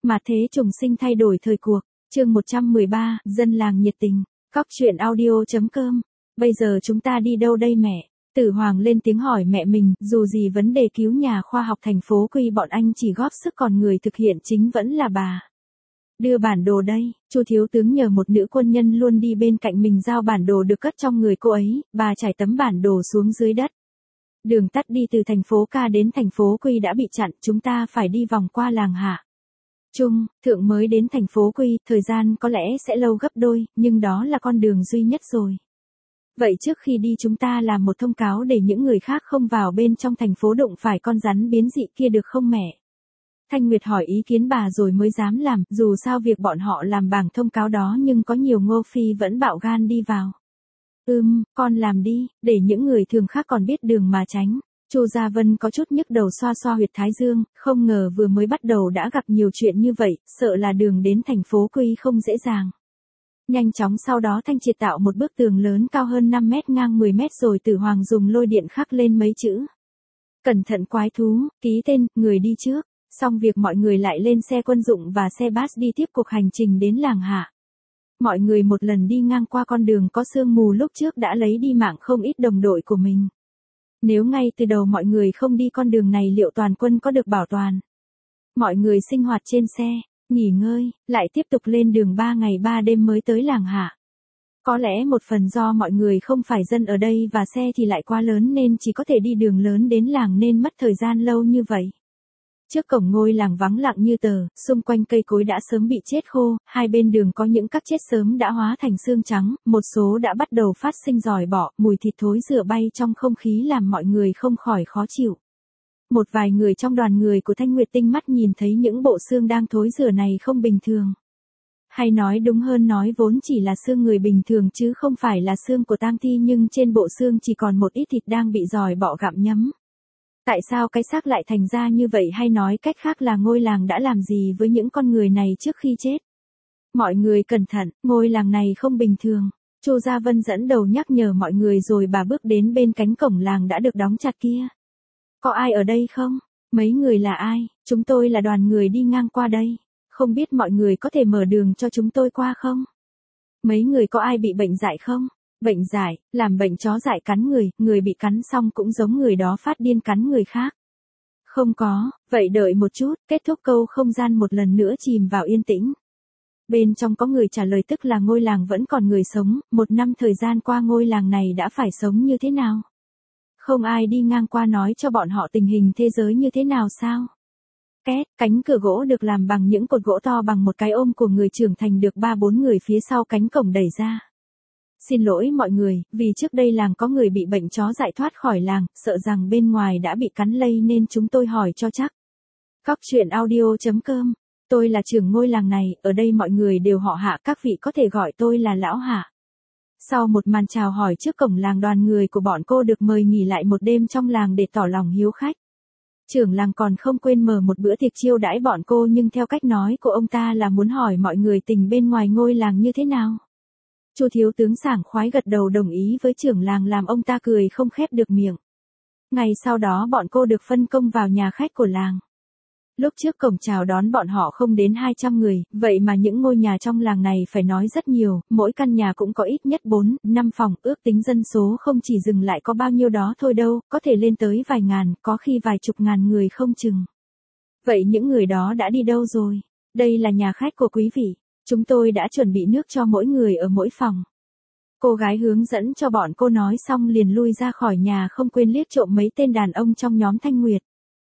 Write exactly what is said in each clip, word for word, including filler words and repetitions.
Mà thế trùng sinh thay đổi thời cuộc, chương một trăm mười ba, dân làng nhiệt tình, cóc truyện audio.com. Bây giờ chúng ta đi đâu đây mẹ? Tử Hoàng lên tiếng hỏi mẹ mình, dù gì vấn đề cứu nhà khoa học thành phố Quy bọn anh chỉ góp sức còn người thực hiện chính vẫn là bà. Đưa bản đồ đây, Chu thiếu tướng nhờ một nữ quân nhân luôn đi bên cạnh mình giao bản đồ được cất trong người cô ấy, bà trải tấm bản đồ xuống dưới đất. Đường tắt đi từ thành phố Ca đến thành phố Quy đã bị chặn, chúng ta phải đi vòng qua làng Hạ Trung, Thượng mới đến thành phố Quy, thời gian có lẽ sẽ lâu gấp đôi, nhưng đó là con đường duy nhất rồi. Vậy trước khi đi chúng ta làm một thông cáo để những người khác không vào bên trong thành phố đụng phải con rắn biến dị kia được không mẹ? Thanh Nguyệt hỏi ý kiến bà rồi mới dám làm, dù sao việc bọn họ làm bảng thông cáo đó nhưng có nhiều Ngô Phi vẫn bạo gan đi vào. Ừm, con làm đi, để những người thường khác còn biết đường mà tránh. Chu Gia Vân có chút nhức đầu xoa xoa huyệt thái dương, không ngờ vừa mới bắt đầu đã gặp nhiều chuyện như vậy, sợ là đường đến thành phố Quy không dễ dàng. Nhanh chóng sau đó Thanh Triệt tạo một bức tường lớn cao hơn năm mét ngang mười mét rồi Tử Hoàng dùng lôi điện khắc lên mấy chữ. Cẩn thận quái thú, ký tên, người đi trước. Xong việc mọi người lại lên xe quân dụng và xe bus đi tiếp cuộc hành trình đến làng Hạ. Mọi người một lần đi ngang qua con đường có sương mù lúc trước đã lấy đi mạng không ít đồng đội của mình. Nếu ngay từ đầu mọi người không đi con đường này liệu toàn quân có được bảo toàn? Mọi người sinh hoạt trên xe, nghỉ ngơi, lại tiếp tục lên đường ba ngày ba đêm mới tới làng Hạ. Có lẽ một phần do mọi người không phải dân ở đây và xe thì lại quá lớn nên chỉ có thể đi đường lớn đến làng nên mất thời gian lâu như vậy. Trước cổng ngôi làng vắng lặng như tờ, xung quanh cây cối đã sớm bị chết khô, hai bên đường có những các chết sớm đã hóa thành xương trắng, một số đã bắt đầu phát sinh giòi bọ, mùi thịt thối rửa bay trong không khí làm mọi người không khỏi khó chịu. Một vài người trong đoàn người của Thanh Nguyệt tinh mắt nhìn thấy những bộ xương đang thối rửa này không bình thường. Hay nói đúng hơn nói vốn chỉ là xương người bình thường chứ không phải là xương của tang thi nhưng trên bộ xương chỉ còn một ít thịt đang bị giòi bọ gặm nhấm. Tại sao cái xác lại thành ra như vậy hay nói cách khác là ngôi làng đã làm gì với những con người này trước khi chết? Mọi người cẩn thận, ngôi làng này không bình thường. Chu Gia Vân dẫn đầu nhắc nhở mọi người rồi bà bước đến bên cánh cổng làng đã được đóng chặt kia. Có ai ở đây không? Mấy người là ai? Chúng tôi là đoàn người đi ngang qua đây. Không biết mọi người có thể mở đường cho chúng tôi qua không? Mấy người có ai bị bệnh dại không? Bệnh dại, làm bệnh chó dại cắn người, người bị cắn xong cũng giống người đó phát điên cắn người khác. Không có, vậy đợi một chút, kết thúc câu không gian một lần nữa chìm vào yên tĩnh. Bên trong có người trả lời tức là ngôi làng vẫn còn người sống, một năm thời gian qua ngôi làng này đã phải sống như thế nào? Không ai đi ngang qua nói cho bọn họ tình hình thế giới như thế nào sao? Két, cánh cửa gỗ được làm bằng những cột gỗ to bằng một cái ôm của người trưởng thành được ba bốn người phía sau cánh cổng đẩy ra. Xin lỗi mọi người, vì trước đây làng có người bị bệnh chó dại thoát khỏi làng, sợ rằng bên ngoài đã bị cắn lây nên chúng tôi hỏi cho chắc. Cóc truyện audio.com, tôi là trưởng ngôi làng này, ở đây mọi người đều họ Hạ, các vị có thể gọi tôi là Lão Hạ. Sau một màn chào hỏi trước cổng làng đoàn người của bọn cô được mời nghỉ lại một đêm trong làng để tỏ lòng hiếu khách. Trưởng làng còn không quên mở một bữa tiệc chiêu đãi bọn cô nhưng theo cách nói của ông ta là muốn hỏi mọi người tình bên ngoài ngôi làng như thế nào. Chu thiếu tướng sảng khoái gật đầu đồng ý với trưởng làng làm ông ta cười không khép được miệng. Ngày sau đó bọn cô được phân công vào nhà khách của làng. Lúc trước cổng chào đón bọn họ không đến hai trăm người, vậy mà những ngôi nhà trong làng này phải nói rất nhiều, mỗi căn nhà cũng có ít nhất bốn, năm phòng, ước tính dân số không chỉ dừng lại có bao nhiêu đó thôi đâu, có thể lên tới vài ngàn, có khi vài chục ngàn người không chừng. Vậy những người đó đã đi đâu rồi? Đây là nhà khách của quý vị. Chúng tôi đã chuẩn bị nước cho mỗi người ở mỗi phòng. Cô gái hướng dẫn cho bọn cô nói xong liền lui ra khỏi nhà không quên liếc trộm mấy tên đàn ông trong nhóm Thanh Nguyệt.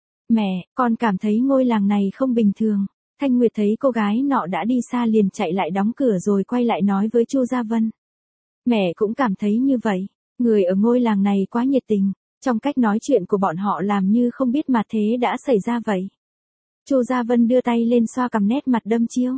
Mẹ, con cảm thấy ngôi làng này không bình thường. Thanh Nguyệt thấy cô gái nọ đã đi xa liền chạy lại đóng cửa rồi quay lại nói với Chu Gia Vân. Mẹ cũng cảm thấy như vậy. Người ở ngôi làng này quá nhiệt tình. Trong cách nói chuyện của bọn họ làm như không biết mà thế đã xảy ra vậy. Chu Gia Vân đưa tay lên xoa cằm nét mặt đâm chiêu.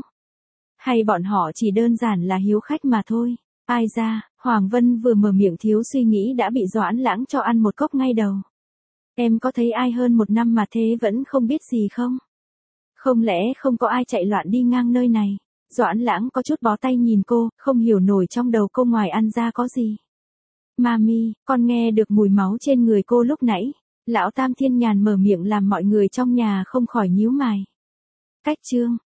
Hay bọn họ chỉ đơn giản là hiếu khách mà thôi. Ai ra, Hoàng Vân vừa mở miệng thiếu suy nghĩ đã bị Doãn Lãng cho ăn một cốc ngay đầu. Em có thấy ai hơn một năm mà thế vẫn không biết gì không? Không lẽ không có ai chạy loạn đi ngang nơi này? Doãn Lãng có chút bó tay nhìn cô, không hiểu nổi trong đầu cô ngoài ăn ra có gì. Mami, con nghe được mùi máu trên người cô lúc nãy. Lão Tam Thiên Nhàn mở miệng làm mọi người trong nhà không khỏi nhíu mày. Cách chương,